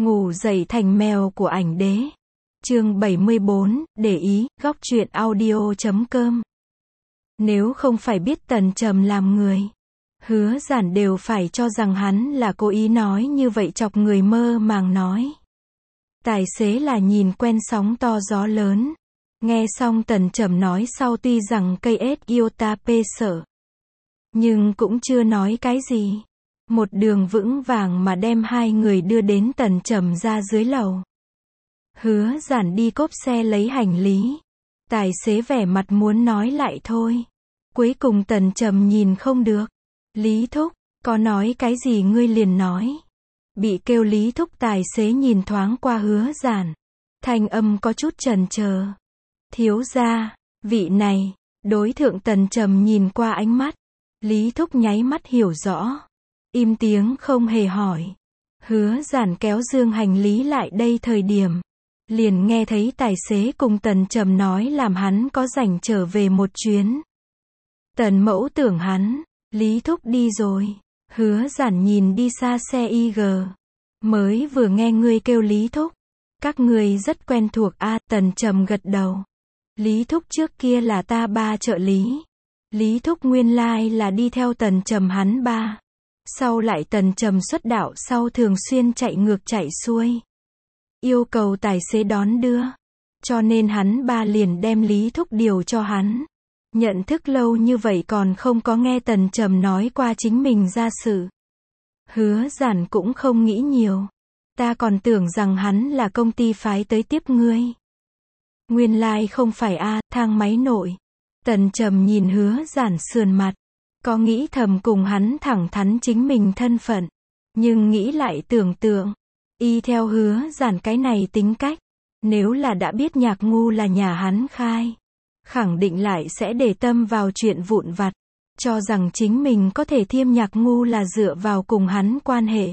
Ngủ dậy thành mèo của ảnh đế. Chương 74, để ý, góc truyện audio.com. Nếu không phải biết Tần Trầm làm người, Hứa Giản đều phải cho rằng hắn là cố ý nói như vậy chọc người mơ màng nói. Tài xế là nhìn quen sóng to gió lớn. Nghe xong Tần Trầm nói sau tuy rằng cây ết yêu ta pê sợ, nhưng cũng chưa nói cái gì. Một đường vững vàng mà đem hai người đưa đến Tần Trầm ra dưới lầu. Hứa Giản đi cốp xe lấy hành lý. Tài xế vẻ mặt muốn nói lại thôi. Cuối cùng Tần Trầm nhìn không được. Lý thúc, có nói cái gì ngươi liền nói. Bị kêu Lý thúc tài xế nhìn thoáng qua Hứa Giản. Thanh âm có chút chần chờ. Thiếu gia, vị này, đối thượng Tần Trầm nhìn qua ánh mắt. Lý thúc nháy mắt hiểu rõ. Im tiếng không hề hỏi. Hứa Giản kéo dương hành lý lại đây thời điểm. Liền nghe thấy tài xế cùng Tần Trầm nói làm hắn có rảnh trở về một chuyến. Tần mẫu tưởng hắn, Lý thúc đi rồi. Hứa Giản nhìn đi xa xe IG. Mới vừa nghe ngươi kêu Lý thúc. Các ngươi rất quen thuộc a. Tần Trầm gật đầu. Lý thúc trước kia là ta ba trợ lý. Lý thúc nguyên lai là đi theo Tần Trầm hắn ba. Sau lại Tần Trầm xuất đạo sau thường xuyên chạy ngược chạy xuôi. Yêu cầu tài xế đón đưa. Cho nên hắn ba liền đem Lý thúc điều cho hắn. Nhận thức lâu như vậy còn không có nghe Tần Trầm nói qua chính mình ra sự. Hứa Giản cũng không nghĩ nhiều. Ta còn tưởng rằng hắn là công ty phái tới tiếp ngươi. Nguyên lai không phải a. Thang máy nội. Tần Trầm nhìn Hứa Giản sườn mặt. Có nghĩ thầm cùng hắn thẳng thắn chính mình thân phận. Nhưng nghĩ lại tưởng tượng. Y theo Hứa Giản cái này tính cách. Nếu là đã biết Nhạc Ngu là nhà hắn khai. Khẳng định lại sẽ để tâm vào chuyện vụn vặt. Cho rằng chính mình có thể thiêm Nhạc Ngu là dựa vào cùng hắn quan hệ.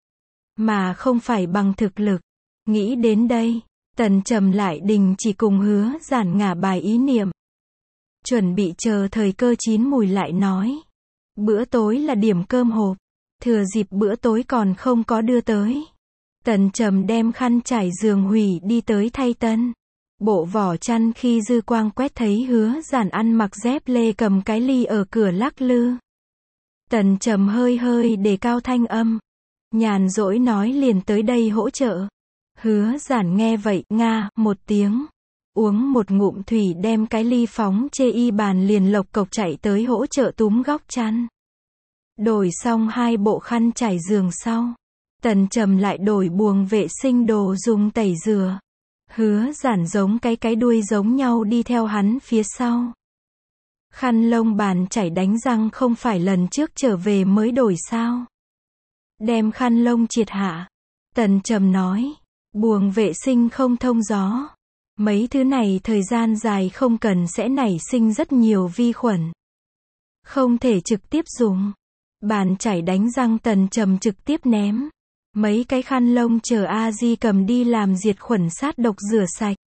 Mà không phải bằng thực lực. Nghĩ đến đây. Tần Trầm lại đình chỉ cùng Hứa Giản ngả bài ý niệm. Chuẩn bị chờ thời cơ chín mùi lại nói. Bữa tối là điểm cơm hộp. Thừa dịp bữa tối còn không có đưa tới. Tần Trầm đem khăn trải giường hủy đi tới thay tân. Bộ vỏ chăn khi dư quang quét thấy Hứa Giản ăn mặc dép lê cầm cái ly ở cửa lắc lư. Tần Trầm hơi hơi đề cao thanh âm. Nhàn rỗi nói liền tới đây hỗ trợ. Hứa Giản nghe vậy, nga, một tiếng. Uống một ngụm thủy đem cái ly phóng chê y bàn liền lộc cộc chạy tới hỗ trợ túm góc chăn. Đổi xong hai bộ khăn trải giường sau. Tần Trầm lại đổi buồng vệ sinh đồ dùng tẩy rửa. Hứa Giản giống cái đuôi giống nhau đi theo hắn phía sau. Khăn lông bàn chải đánh răng không phải lần trước trở về mới đổi sao. Đem khăn lông triệt hạ. Tần Trầm nói. Buồng vệ sinh không thông gió. Mấy thứ này thời gian dài không cần sẽ nảy sinh rất nhiều vi khuẩn. Không thể trực tiếp dùng. Bàn chải đánh răng Tần Trầm trực tiếp ném. Mấy cái khăn lông chờ A-di cầm đi làm diệt khuẩn sát độc rửa sạch.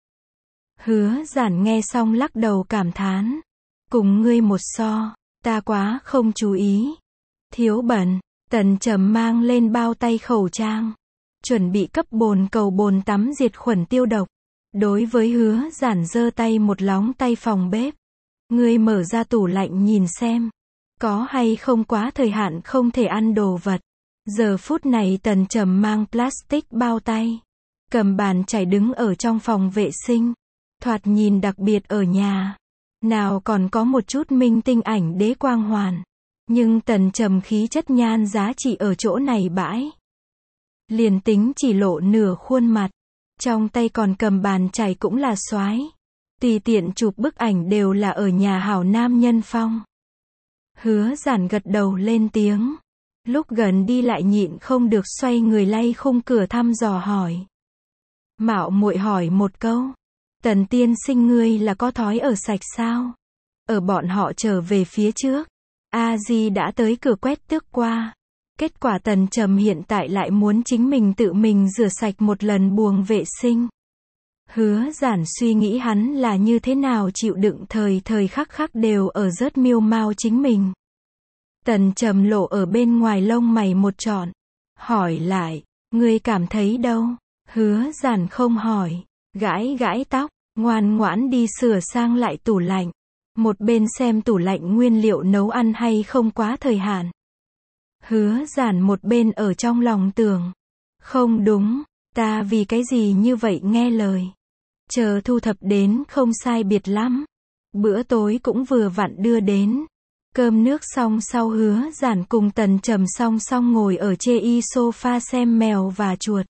Hứa Giản nghe xong lắc đầu cảm thán. Cùng ngươi một so, ta quá không chú ý. Thiếu bẩn. Tần Trầm mang lên bao tay khẩu trang. Chuẩn bị cấp bồn cầu bồn tắm diệt khuẩn tiêu độc. Đối với Hứa Giản giơ tay một lóng tay phòng bếp. Ngươi mở ra tủ lạnh nhìn xem. Có hay không quá thời hạn không thể ăn đồ vật. Giờ phút này Tần Trầm mang plastic bao tay. Cầm bàn chải đứng ở trong phòng vệ sinh. Thoạt nhìn đặc biệt ở nhà. Nào còn có một chút minh tinh ảnh đế quang hoàn. Nhưng Tần Trầm khí chất nhan giá trị ở chỗ này bãi. Liền tính chỉ lộ nửa khuôn mặt. Trong tay còn cầm bàn chải cũng là soái. Tùy tiện chụp bức ảnh đều là ở nhà hảo nam nhân phong. Hứa Giản gật đầu lên tiếng. Lúc gần đi lại nhịn không được xoay người lay khung cửa thăm dò hỏi. Mạo muội hỏi một câu. Tần tiên sinh ngươi là có thói ở sạch sao? Ở bọn họ trở về phía trước. A-di đã tới cửa quét tước qua. Kết quả Tần Trầm hiện tại lại muốn chính mình tự mình rửa sạch một lần buồng vệ sinh. Hứa Giản suy nghĩ hắn là như thế nào chịu đựng thời khắc khắc đều ở rớt miêu mau chính mình. Tần Trầm lộ ở bên ngoài lông mày một trọn. Hỏi lại, Ngươi cảm thấy đâu? Hứa Giản không hỏi. Gãi gãi tóc, ngoan ngoãn đi sửa sang lại tủ lạnh. Một bên xem tủ lạnh nguyên liệu nấu ăn hay không quá thời hạn. Hứa Giản một bên ở trong lòng tưởng. Không đúng, ta vì cái gì như vậy nghe lời. Chờ thu thập đến không sai biệt lắm. Bữa tối cũng vừa vặn đưa đến. Cơm nước xong sau Hứa Giản cùng Tần Trầm song song ngồi ở chê y sofa xem mèo và chuột.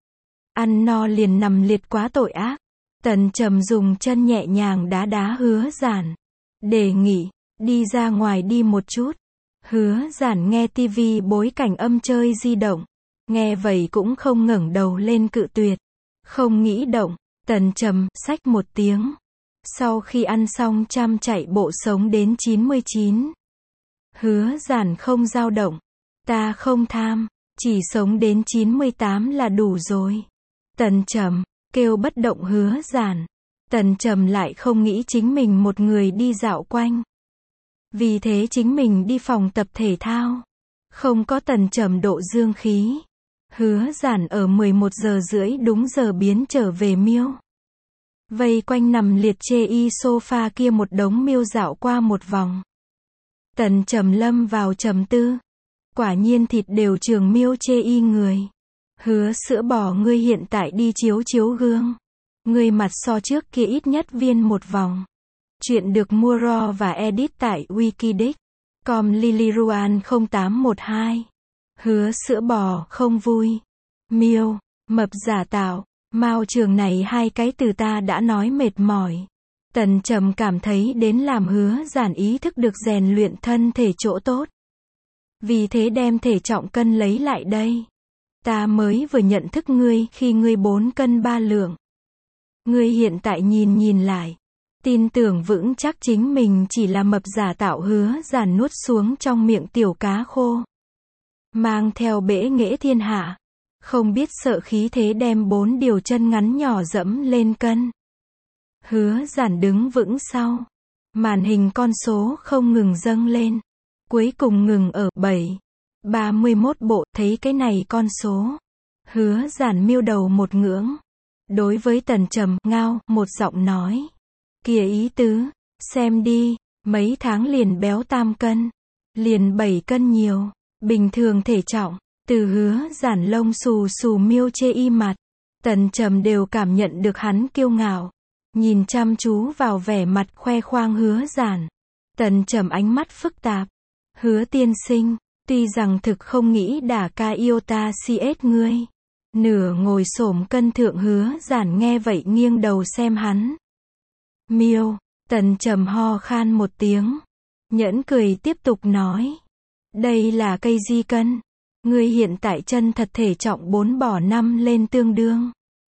Ăn no liền nằm liệt quá tội ác. Tần Trầm dùng chân nhẹ nhàng đá đá Hứa Giản. Đề nghị, đi ra ngoài đi một chút. Hứa Giản nghe tivi bối cảnh âm chơi di động. Nghe vậy cũng không ngẩng đầu lên cự tuyệt. Không nghĩ động, Tần Trầm, xách một tiếng. Sau khi ăn xong chăm chạy bộ sống đến 99. Hứa Giản không dao động. Ta không tham, chỉ sống đến 98 là đủ rồi. Tần Trầm, kêu bất động Hứa Giản. Tần Trầm lại không nghĩ chính mình một người đi dạo quanh. Vì thế chính mình đi phòng tập thể thao. Không có Tần Trầm độ dương khí. Hứa Giản ở 11 giờ rưỡi đúng giờ biến trở về miêu. Vây quanh nằm liệt chê y sofa kia một đống miêu dạo qua một vòng. Tần Trầm lâm vào trầm tư. Quả nhiên thịt đều trường miêu chê y người. Hứa sữa bò ngươi hiện tại đi chiếu chiếu gương. Ngươi mặt so trước kia ít nhất viên một vòng. Chuyện được mua raw và edit tại Wikidex.com Liliruan 0812. Hứa sữa bò không vui. Miêu, mập giả tạo, mao trường này hai cái từ ta đã nói mệt mỏi. Tần Trầm cảm thấy đến làm Hứa Giản ý thức được rèn luyện thân thể chỗ tốt. Vì thế đem thể trọng cân lấy lại đây. Ta mới vừa nhận thức ngươi khi ngươi 4 cân 3 lượng. Ngươi hiện tại nhìn lại. Tin tưởng vững chắc chính mình chỉ là mập giả tạo. Hứa Giản nuốt xuống trong miệng tiểu cá khô. Mang theo bẽ nghễ thiên hạ. Không biết sợ khí thế đem 4 điều chân ngắn nhỏ dẫm lên cân. Hứa Giản đứng vững sau. Màn hình con số không ngừng dâng lên. Cuối cùng ngừng ở 7:31 bộ. Thấy cái này con số. Hứa Giản miêu đầu một ngưỡng. Đối với Tần Trầm, ngao, một giọng nói. Kìa ý tứ, xem đi, mấy tháng liền béo 3 cân. Liền 7 cân nhiều. Bình thường thể trọng. Từ Hứa Giản lông xù xù miêu chê y mặt. Tần Trầm đều cảm nhận được hắn kiêu ngạo. Nhìn chăm chú vào vẻ mặt khoe khoang Hứa Giản. Tần Trầm ánh mắt phức tạp. Hứa tiên sinh, tuy rằng thực không nghĩ đả ca iota CS ngươi. Nửa ngồi xổm cân thượng. Hứa Giản nghe vậy nghiêng đầu xem hắn. Miêu, Tần Trầm ho khan một tiếng. Nhẫn cười tiếp tục nói. Đây là cây di cân. Ngươi hiện tại chân thật thể trọng 4 bỏ 5 lên tương đương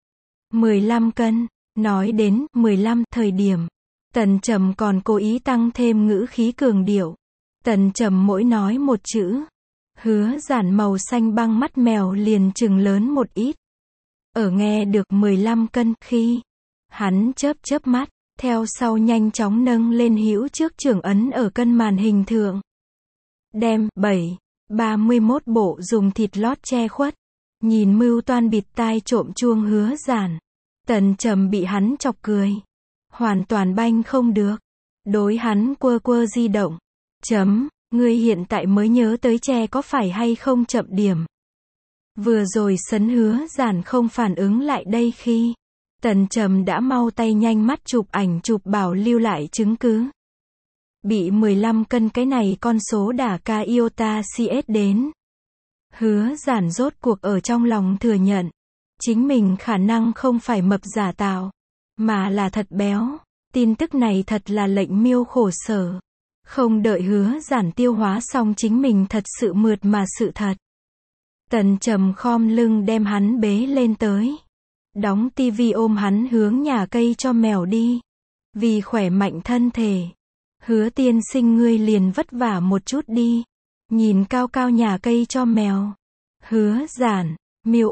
15 cân. Nói đến 15 thời điểm. Tần Trầm còn cố ý tăng thêm ngữ khí cường điệu. Tần Trầm mỗi nói một chữ. Hứa Giản màu xanh băng mắt mèo liền trừng lớn một ít. Ở nghe được 15 cân khi. Hắn chớp mắt. Theo sau nhanh chóng nâng lên hữu trước trưởng ấn ở cân màn hình thượng. Đem 7:31 bộ dùng thịt lót che khuất. Nhìn mưu toan bịt tai trộm chuông Hứa Giản. Tần Trầm bị hắn chọc cười. Hoàn toàn banh không được. Đối hắn quơ di động. Ngươi hiện tại mới nhớ tới che có phải hay không chậm điểm. Vừa rồi sấn Hứa Giản không phản ứng lại đây khi. Tần Trầm đã mau tay nhanh mắt chụp ảnh chụp bảo lưu lại chứng cứ. Bị 15 cân cái này con số đả ca iota CS đến. Hứa Giản rốt cuộc ở trong lòng thừa nhận. Chính mình khả năng không phải mập giả tạo. Mà là thật béo. Tin tức này thật là lệnh miêu khổ sở. Không đợi Hứa Giản tiêu hóa xong chính mình thật sự mượt mà sự thật. Tần Trầm khom lưng đem hắn bế lên tới. Đóng tivi ôm hắn hướng nhà cây cho mèo đi. Vì khỏe mạnh thân thể. Hứa tiên sinh ngươi liền vất vả một chút đi. Nhìn cao cao nhà cây cho mèo. Hứa Giản, miêu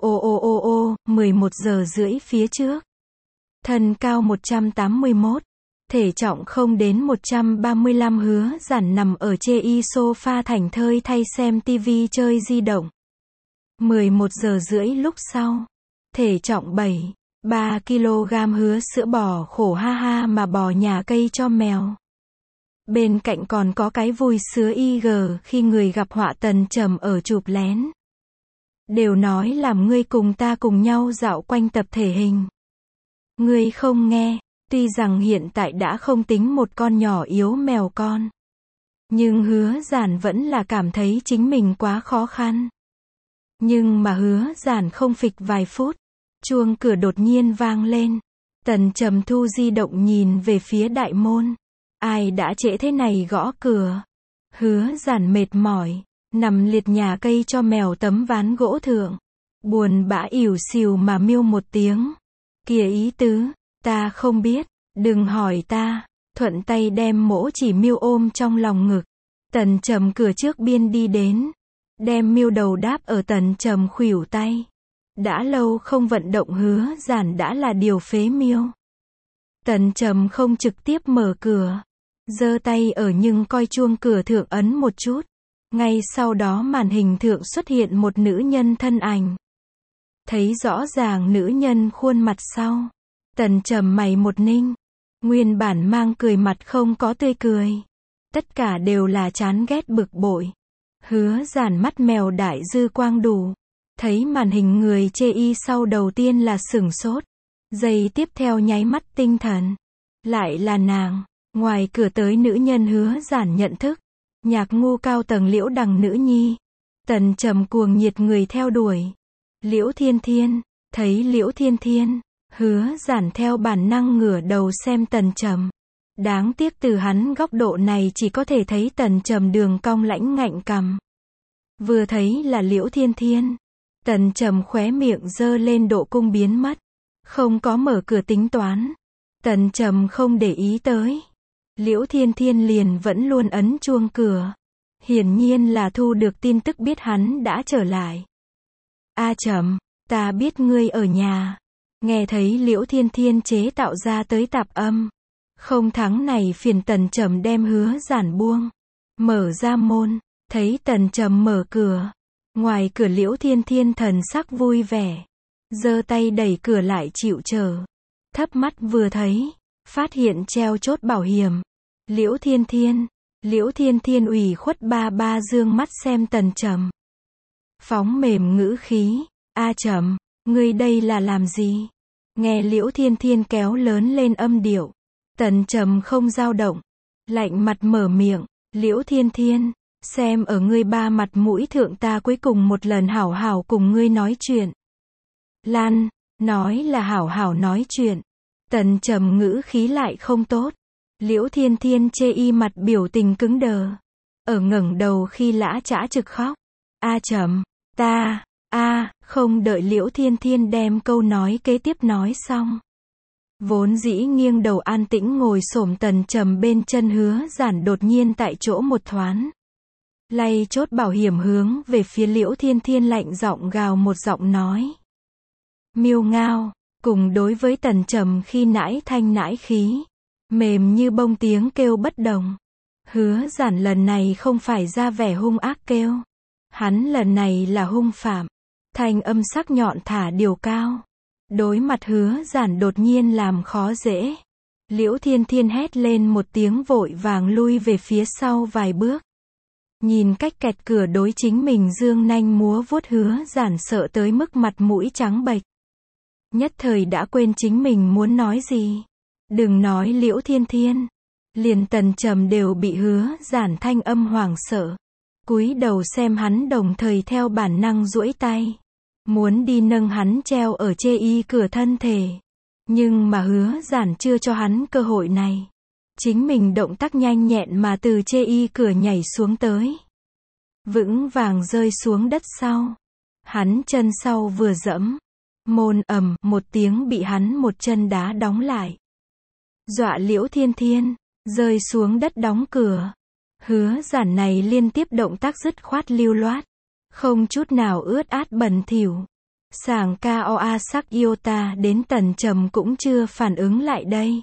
11 giờ rưỡi phía trước. Thân cao 181. Thể trọng không đến 135. Hứa Giản nằm ở chê y sofa thảnh thơi thay xem tivi chơi di động. 11 giờ rưỡi lúc sau. Thể trọng 3 kg hứa sữa bò khổ ha ha mà bò nhà cây cho mèo. Bên cạnh còn có cái vui sứa IG khi người gặp họa Tần Trầm ở chụp lén. Đều nói làm ngươi cùng ta cùng nhau dạo quanh tập thể hình. Ngươi không nghe, tuy rằng hiện tại đã không tính một con nhỏ yếu mèo con. Nhưng Hứa Giản vẫn là cảm thấy chính mình quá khó khăn. Nhưng mà Hứa Giản không phịch vài phút. Chuông cửa đột nhiên vang lên. Tần Trầm thu di động nhìn về phía đại môn. Ai đã trễ thế này gõ cửa? Hứa Giản mệt mỏi, nằm liệt nhà cây cho mèo tấm ván gỗ thượng. Buồn bã ỉu xìu mà miêu một tiếng. Kìa ý tứ, ta không biết, đừng hỏi ta. Thuận tay đem mỗ chỉ miêu ôm trong lòng ngực. Tần Trầm cửa trước biên đi đến. Đem miêu đầu đáp ở Tần Trầm khuỷu tay. Đã lâu không vận động Hứa Giản đã là điều phế miêu. Tần Trầm không trực tiếp mở cửa. Giơ tay ở nhưng coi chuông cửa thượng ấn một chút. Ngay sau đó màn hình thượng xuất hiện một nữ nhân thân ảnh. Thấy rõ ràng nữ nhân khuôn mặt sau. Tần Trầm mày một ninh. Nguyên bản mang cười mặt không có tươi cười. Tất cả đều là chán ghét bực bội. Hứa Giản mắt mèo đại dư quang đủ. Thấy màn hình người chê y sau đầu tiên là sửng sốt. Giây tiếp theo nháy mắt tinh thần. Lại là nàng. Ngoài cửa tới nữ nhân Hứa Giản nhận thức. Nhạc ngu cao tầng Liễu Đằng nữ nhi. Tần Trầm cuồng nhiệt người theo đuổi. Liễu Thiên Thiên. Thấy Liễu Thiên Thiên. Hứa Giản theo bản năng ngửa đầu xem Tần Trầm. Đáng tiếc từ hắn góc độ này chỉ có thể thấy Tần Trầm đường cong lãnh ngạnh cằm. Vừa thấy là Liễu Thiên Thiên. Tần Trầm khóe miệng giơ lên độ cung biến mất. Không có mở cửa tính toán. Tần Trầm không để ý tới. Liễu Thiên Thiên liền vẫn luôn ấn chuông cửa. Hiển nhiên là thu được tin tức biết hắn đã trở lại. A Trầm, ta biết ngươi ở nhà. Nghe thấy Liễu Thiên Thiên chế tạo ra tới tạp âm. Không thắng này phiền Tần Trầm đem Hứa Giản buông. Mở ra môn, thấy Tần Trầm mở cửa. Ngoài cửa Liễu Thiên Thiên thần sắc vui vẻ. Giơ tay đẩy cửa lại chịu chờ. Thấp mắt vừa thấy. Phát hiện treo chốt bảo hiểm. Liễu Thiên Thiên ủy khuất ba dương mắt xem Tần Trầm. Phóng mềm ngữ khí. A Trầm, ngươi đây là làm gì? Nghe Liễu Thiên Thiên kéo lớn lên âm điệu. Tần Trầm không dao động. Lạnh mặt mở miệng. Liễu Thiên Thiên, xem ở ngươi ba mặt mũi thượng ta cuối cùng một lần hảo hảo cùng ngươi nói chuyện. Lan, nói là hảo hảo nói chuyện. Tần Trầm ngữ khí lại không tốt. Liễu Thiên Thiên chê y mặt biểu tình cứng đờ. Ở ngẩng đầu khi lã chã trực khóc. A Trầm, ta, không đợi Liễu Thiên Thiên đem câu nói kế tiếp nói xong. Vốn dĩ nghiêng đầu an tĩnh ngồi xổm Tần Trầm bên chân Hứa Giản đột nhiên tại chỗ một thoáng. Lay chốt bảo hiểm hướng về phía Liễu Thiên Thiên lạnh giọng gào một giọng nói. Miêu ngao, cùng đối với Tần Trầm khi nãi thanh nãi khí. Mềm như bông tiếng kêu bất đồng. Hứa Giản lần này không phải ra vẻ hung ác kêu. Hắn lần này là hung phạm. Thanh âm sắc nhọn thả điều cao. Đối mặt Hứa Giản đột nhiên làm khó dễ. Liễu Thiên Thiên hét lên một tiếng vội vàng lui về phía sau vài bước. Nhìn cách kẹt cửa đối chính mình dương nanh múa vuốt Hứa Giản sợ tới mức mặt mũi trắng bệch. Nhất thời đã quên chính mình muốn nói gì. Đừng nói Liễu Thiên Thiên. Liền Tần Trầm đều bị Hứa Giản thanh âm hoảng sợ. Cúi đầu xem hắn đồng thời theo bản năng duỗi tay. Muốn đi nâng hắn treo ở chê y cửa thân thể. Nhưng mà Hứa Giản chưa cho hắn cơ hội này. Chính mình động tác nhanh nhẹn mà từ chê y cửa nhảy xuống tới. Vững vàng rơi xuống đất sau. Hắn chân sau vừa dẫm. Môn ầm một tiếng bị hắn một chân đá đóng lại. Dọa Liễu Thiên Thiên. Rơi xuống đất đóng cửa. Hứa Giản này liên tiếp động tác dứt khoát lưu loát. Không chút nào ướt át bẩn thỉu. Sảng ca oa sắc yêu ta đến Tần Trầm cũng chưa phản ứng lại đây.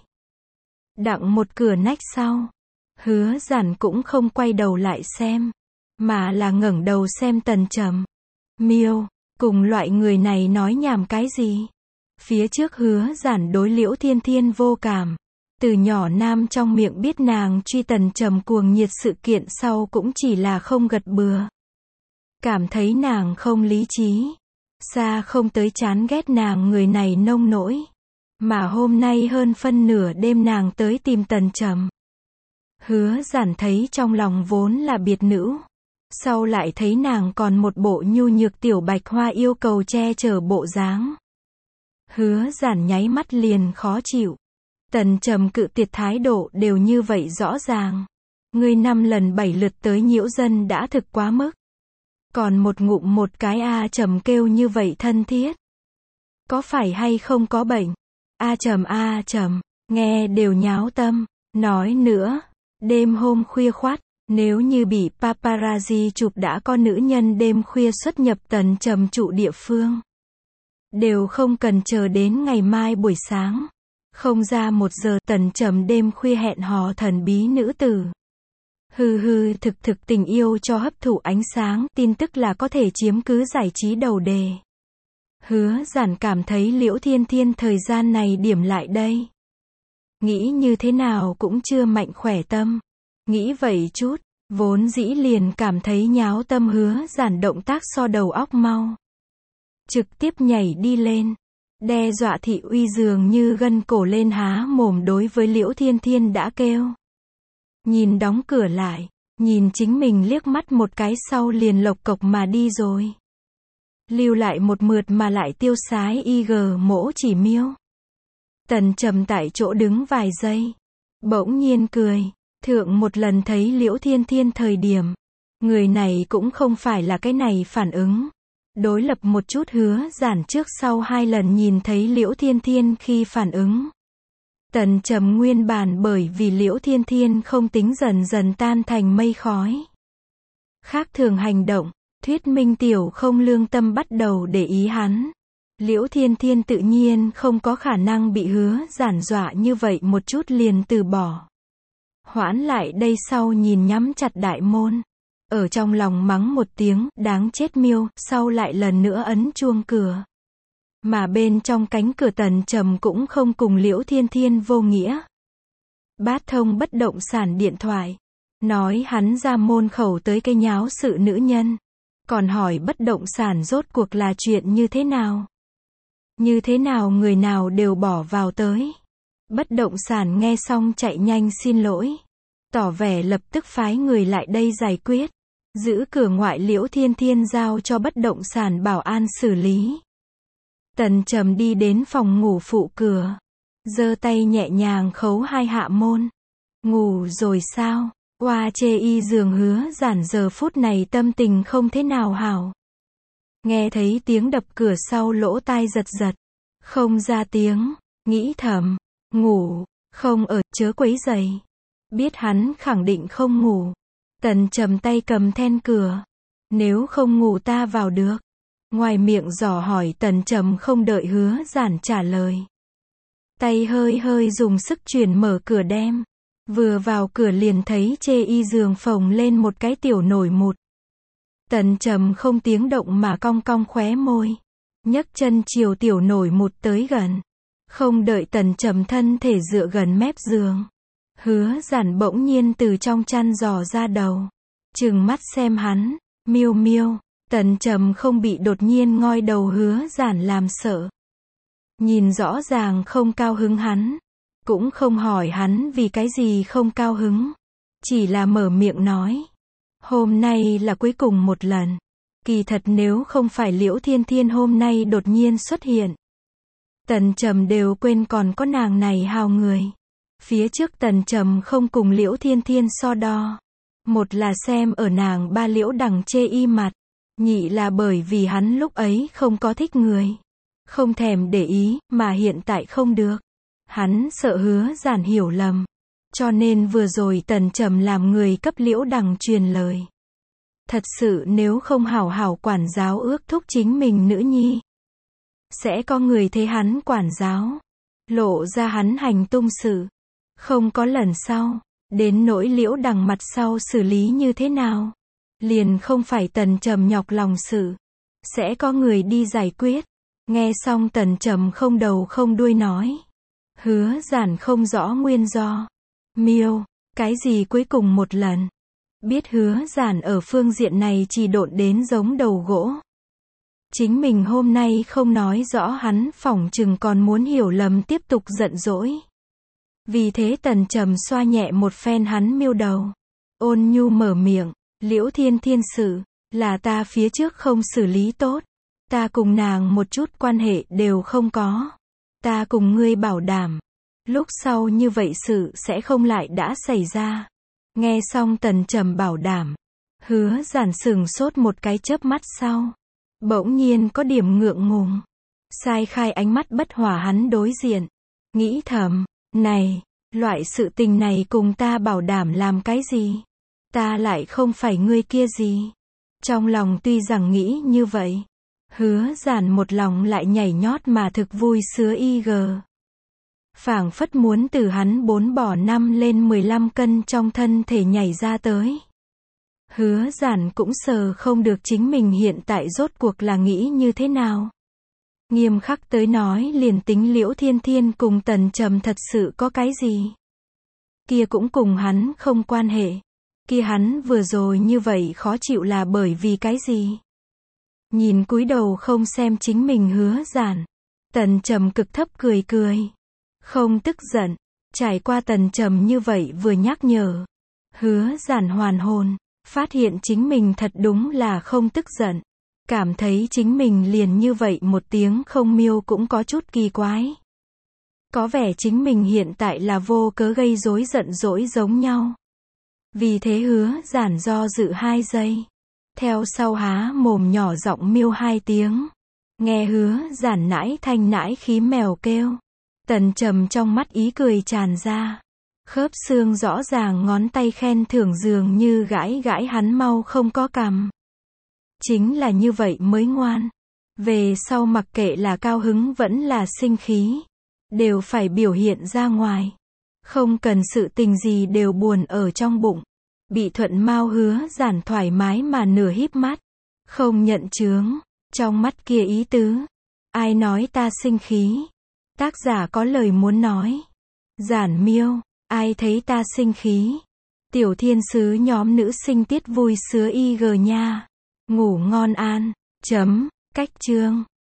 Đặng một cửa nách sau. Hứa Giản cũng không quay đầu lại xem. Mà là ngẩng đầu xem Tần Trầm. Miêu, Cùng loại người này nói nhảm cái gì? Phía trước Hứa Giản đối Liễu Thiên Thiên vô cảm. Từ nhỏ nam trong miệng biết nàng truy Tần Trầm cuồng nhiệt sự kiện sau cũng chỉ là không gật bừa. Cảm thấy nàng không lý trí. Xa không tới chán ghét nàng người này nông nỗi. Mà hôm nay hơn phân nửa đêm nàng tới tìm Tần Trầm. Hứa Giản thấy trong lòng vốn là biệt nữ. Sau lại thấy nàng còn một bộ nhu nhược tiểu bạch hoa yêu cầu che chở bộ dáng. Hứa Giản nháy mắt liền khó chịu. Tần Trầm cự tuyệt thái độ đều như vậy rõ ràng. Ngươi 5 lần 7 lượt tới nhiễu dân đã thực quá mức. Còn một ngụm một cái A Trầm kêu như vậy thân thiết. Có phải hay không có bệnh? A Trầm, nghe đều nháo tâm. Nói nữa, đêm hôm khuya khoắt, nếu như bị paparazzi chụp đã có nữ nhân đêm khuya xuất nhập Tần Trầm trụ địa phương. Đều không cần chờ đến ngày mai buổi sáng. Không ra 1 giờ Tần Trầm đêm khuya hẹn hò thần bí nữ tử. Thực tình yêu cho hấp thụ ánh sáng, tin tức là có thể chiếm cứ giải trí đầu đề. Hứa Giản cảm thấy Liễu Thiên Thiên thời gian này điểm lại đây. Nghĩ như thế nào cũng chưa mạnh khỏe tâm. Nghĩ vậy chút, vốn dĩ liền cảm thấy nháo tâm Hứa Giản động tác so đầu óc mau. Trực tiếp nhảy đi lên. Đe dọa thị uy dường như gân cổ lên há mồm đối với Liễu Thiên Thiên đã kêu. Nhìn đóng cửa lại, nhìn chính mình liếc mắt một cái sau liền lộc cộc mà đi rồi. Lưu lại một mượt mà lại tiêu sái IG mỗ chỉ miêu. Tần Trầm tại chỗ đứng vài giây. Bỗng nhiên cười. Thượng một lần thấy Liễu Thiên Thiên thời điểm. Người này cũng không phải là cái này phản ứng. Đối lập một chút Hứa Giản trước sau 2 lần nhìn thấy Liễu Thiên Thiên khi phản ứng. Tần Trầm nguyên bản bởi vì Liễu Thiên Thiên không tính dần dần tan thành mây khói. Khác thường hành động, thuyết minh tiểu không lương tâm bắt đầu để ý hắn. Liễu Thiên Thiên tự nhiên không có khả năng bị Hứa Giản dọa như vậy một chút liền từ bỏ. Hoãn lại đây sau nhìn nhắm chặt đại môn. Ở trong lòng mắng một tiếng, đáng chết miêu, sau lại lần nữa ấn chuông cửa. Mà bên trong cánh cửa Tần Trầm cũng không cùng Liễu Thiên Thiên vô nghĩa. Bát thông bất động sản điện thoại. Nói hắn ra môn khẩu tới cái nháo sự nữ nhân. Còn hỏi bất động sản rốt cuộc là chuyện như thế nào? Như thế nào người nào đều bỏ vào tới. Bất động sản nghe xong chạy nhanh xin lỗi. Tỏ vẻ lập tức phái người lại đây giải quyết. Giữ cửa ngoại Liễu Thiên Thiên giao cho bất động sản bảo an xử lý. Tần Trầm đi đến phòng ngủ phụ cửa. Giơ tay nhẹ nhàng khấu 2 hạ môn. Ngủ rồi sao? Oa chê y giường Hứa Giản giờ phút này tâm tình không thế nào hảo. Nghe thấy tiếng đập cửa sau lỗ tai giật giật. Không ra tiếng. Nghĩ thầm. Ngủ. Không ở, chớ quấy rầy. Biết hắn khẳng định không ngủ. Tần Trầm tay cầm then cửa. Nếu không ngủ ta vào được. Ngoài miệng dò hỏi Tần Trầm không đợi Hứa Giản trả lời. Tay hơi dùng sức chuyển mở cửa đem. Vừa vào cửa liền thấy chê y giường phồng lên một cái tiểu nổi mụt. Tần Trầm không tiếng động mà cong cong khóe môi. Nhấc chân chiều tiểu nổi mụt tới gần. Không đợi Tần Trầm thân thể dựa gần mép giường. Hứa Giản bỗng nhiên từ trong chăn dò ra đầu. Trừng mắt xem hắn. Miêu miêu. Tần Trầm không bị đột nhiên ngoi đầu Hứa Giản làm sợ. Nhìn rõ ràng không cao hứng hắn. Cũng không hỏi hắn vì cái gì không cao hứng. Chỉ là mở miệng nói. Hôm nay là cuối cùng một lần. Kỳ thật nếu không phải Liễu Thiên Thiên hôm nay đột nhiên xuất hiện. Tần Trầm đều quên còn có nàng này hào người. Phía trước Tần Trầm không cùng Liễu Thiên Thiên so đo. Một là xem ở nàng ba Liễu đằng chê y mặt. Nhị là bởi vì hắn lúc ấy không có thích người. Không thèm để ý, mà hiện tại không được. Hắn sợ Hứa Giản hiểu lầm. Cho nên vừa rồi Tần Trầm làm người cấp Liễu đằng truyền lời. Thật sự nếu không hảo hảo quản giáo ước thúc chính mình nữ nhi. Sẽ có người thấy hắn quản giáo. Lộ ra hắn hành tung sự. Không có lần sau. Đến nỗi Liễu đằng mặt sau xử lý như thế nào. Liền không phải Tần Trầm nhọc lòng sự. sẽ có người đi giải quyết. Nghe xong Tần Trầm không đầu không đuôi nói. Hứa Giản không rõ nguyên do. Miêu, cái gì cuối cùng một lần. Biết Hứa Giản ở phương diện này chỉ độn đến giống đầu gỗ. Chính mình hôm nay không nói rõ hắn phỏng chừng còn muốn hiểu lầm tiếp tục giận dỗi. Vì thế Tần Trầm xoa nhẹ một phen hắn miêu đầu. Ôn nhu mở miệng, Liễu Thiên Thiên sự, là ta phía trước không xử lý tốt. Ta cùng nàng một chút quan hệ đều không có. Ta cùng ngươi bảo đảm, lúc sau như vậy sự sẽ không lại đã xảy ra. Nghe xong Tần Trầm bảo đảm, Hứa Giản sừng sốt một cái chớp mắt sau. Bỗng nhiên có điểm ngượng ngùng. Sai khai ánh mắt bất hòa hắn đối diện. Nghĩ thầm, này, loại sự tình này cùng ta bảo đảm làm cái gì? Ta lại không phải ngươi kia gì. Trong lòng tuy rằng nghĩ như vậy, Hứa Giản một lòng lại nhảy nhót mà thực vui sướng phảng phất muốn từ hắn 4 bỏ 5 lên 15 cân trong thân thể nhảy ra tới. Hứa Giản cũng sờ không được chính mình hiện tại rốt cuộc là nghĩ như thế nào. Nghiêm khắc tới nói liền tính Liễu Thiên Thiên cùng Tần Trầm thật sự có cái gì. Kia cũng cùng hắn không quan hệ. Kia hắn vừa rồi như vậy khó chịu là bởi vì cái gì? Nhìn cúi đầu không xem chính mình Hứa Giản. Tần Trầm cực thấp cười cười. Không tức giận. Trải qua Tần Trầm như vậy vừa nhắc nhở. Hứa Giản hoàn hồn. Phát hiện chính mình thật đúng là không tức giận. Cảm thấy chính mình liền như vậy một tiếng không miêu cũng có chút kỳ quái. Có vẻ chính mình hiện tại là vô cớ gây rối giận dỗi giống nhau. Vì thế Hứa Giản do dự 2 giây. Theo sau há mồm nhỏ giọng miêu 2 tiếng. Nghe Hứa Giản nãi thanh nãi khí mèo kêu. Tần Trầm trong mắt ý cười tràn ra. Khớp xương rõ ràng ngón tay khen thưởng dường như gãi gãi hắn mau không có cằm. Chính là như vậy mới ngoan. Về sau mặc kệ là cao hứng vẫn là sinh khí, đều phải biểu hiện ra ngoài. Không cần sự tình gì đều buồn ở trong bụng. Bị Thuận Mao Hứa Giản thoải mái mà nửa híp mắt. Không nhận chướng. Trong mắt kia ý tứ. Ai nói ta sinh khí? Tác giả có lời muốn nói. Giản miêu. Ai thấy ta sinh khí? Tiểu thiên sứ nhóm nữ sinh tiết vui sướng nha. Ngủ ngon an. Cách chương.